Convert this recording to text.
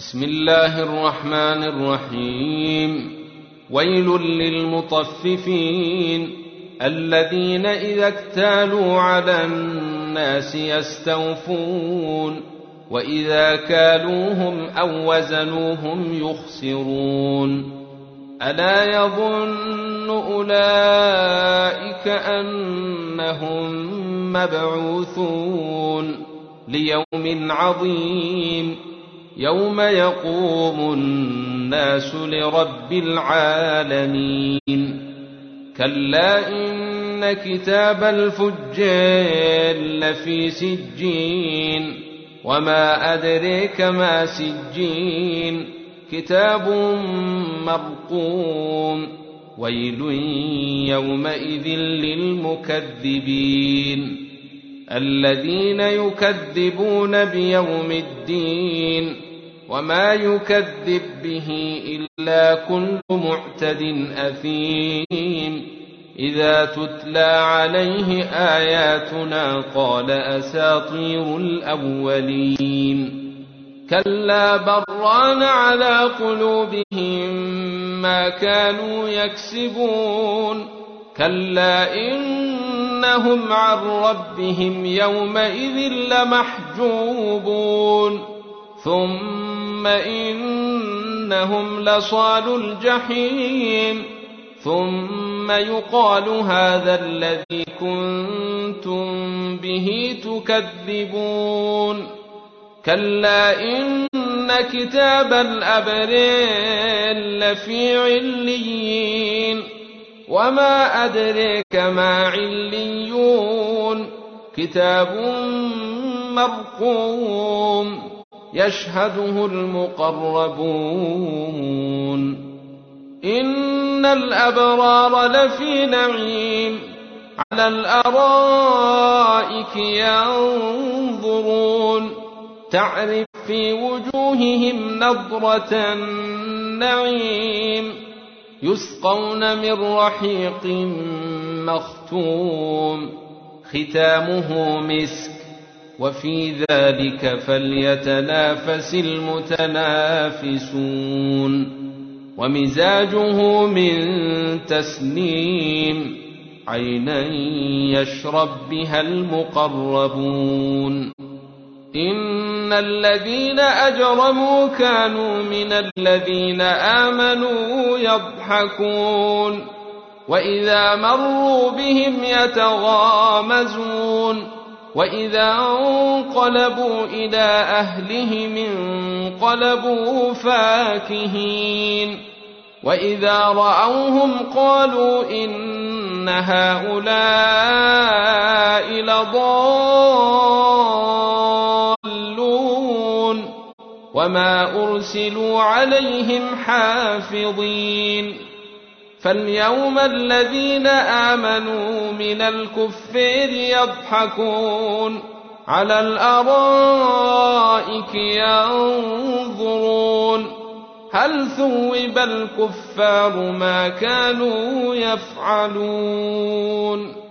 بسم الله الرحمن الرحيم. ويل للمطففين الذين إذا اكتالوا على الناس يستوفون وإذا كالوهم أو وزنوهم يخسرون. ألا يظن أولئك أنهم مبعوثون ليوم عظيم يوم يقوم الناس لرب العالمين. كلا إن كتاب الفجار لفي سجين وما أدريك ما سجين كتاب مرقوم. ويل يومئذ للمكذبين الذين يكذبون بيوم الدين وما يكذب به إلا كل معتد أثيم. إذا تتلى عليه آياتنا قال أساطير الأولين. كلا بران على قلوبهم ما كانوا يكسبون. كلا إنهم عن ربهم يومئذ لمحجوبون. ثم إنهم لصالو الجحيم. ثم يقال هذا الذي كنتم به تكذبون. كلا إن كتاب الأبرار لفي عليين وما أدريك ما عليون كتاب مرقوم يشهده المقربون. إن الأبرار لفي نعيم على الأرائك ينظرون تعرف في وجوههم نضرة النعيم يسقون من رحيق مختوم ختامه مسك وفي ذلك فليتنافس المتنافسون. ومزاجه من تسنيم عينا يشرب بها المقربون. إن الذين أجرموا كانوا من الذين آمنوا يضحكون وإذا مروا بهم يتغامزون وإذا انقلبوا إلى أهلهم انقلبوا فاكهين وإذا رأوهم قالوا إن هؤلاء لضالون وما أرسلوا عليهم حافظين. فاليوم الذين آمنوا من الكفار يضحكون على الأرائك ينظرون هل ثوب الكفار ما كانوا يفعلون.